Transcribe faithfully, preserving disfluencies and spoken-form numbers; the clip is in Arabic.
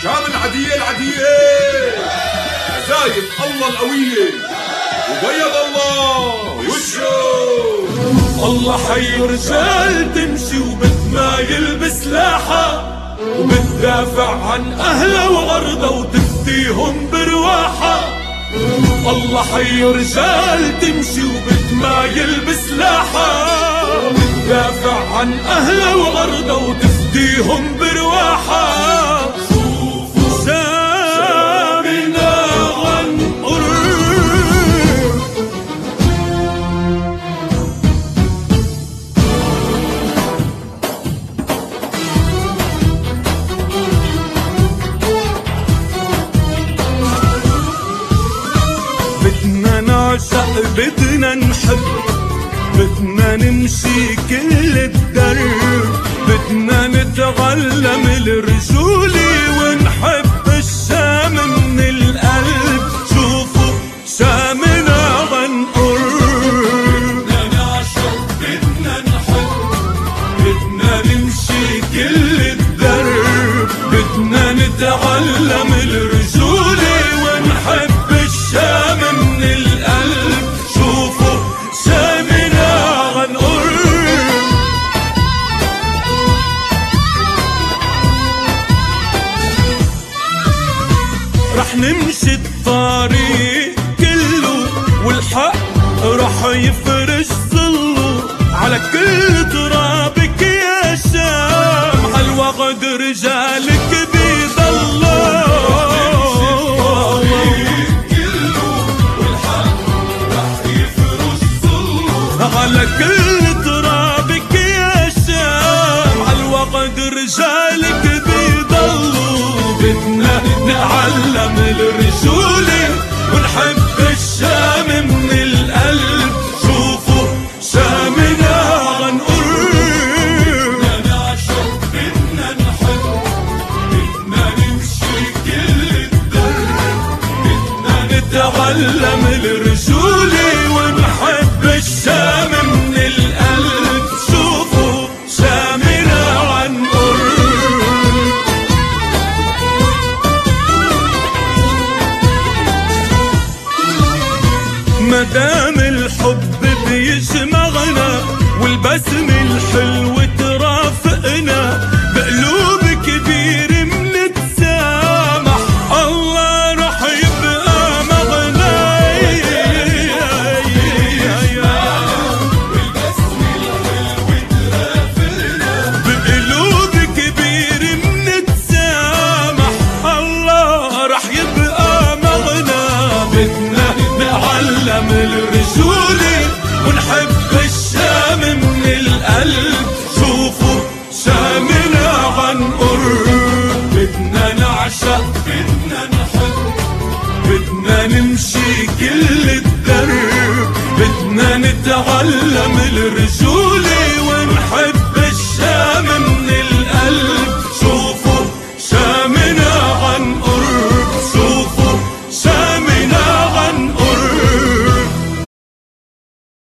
شام العدية العدية عزايم الله القوية وبيض الله وشه. الله حي رجال تمشي وبتمايل بسلاحها وبتدافع عن أهلها وأرضها وتفديهم برواحها. الله حي رجال تمشي وبتمايل بسلاحها وبتدافع عن أهلها وأرضها وتفديهم برواحها. شوفوا شامنا غنقر بدنا نعشق بدنا نحب بدنا نمشي كل الدرب بدنا نتعلم الرجولة ونحب الشام من القلب. شوفوا شامنا غنقر بدنا نعشق بدنا نحب بدنا نمشي كل الدرب بدنا نتعلم الرجولة ونحب الشام من القلب. شوفوا شامنا غنقر رح نمشي الطريق كله والحق رح يفرش ظله على كل ترابك يا شام عالوغد رجالك بيضلوا على كل ترابك يا شام عالوغد رجالك بيضلوا. بدنا نعلم الرجولة ونحب الشام من القلب. شوفوا شامنا غنقر بدنا نعشق بدنا نحب بدنا نمشي كل الدرب بدنا نتعلم الرجولة ونحب الشام من القلب. شوفوا شامنا غنقر مدام الحب بيجمعنا والبسم الحلو ترافقنا بقلوب كبير منتسامح الله رح يبقى مغنى. بقلوب كبير منتسامح الله رح يبقى مغنى. بدنا نعلم الرجولة ونحب الشام من القلب. شوفوا شامنا غنقر بدنا نعشق بدنا نحب بدنا نمشي كل الدرب بدنا نتعلم الرجولة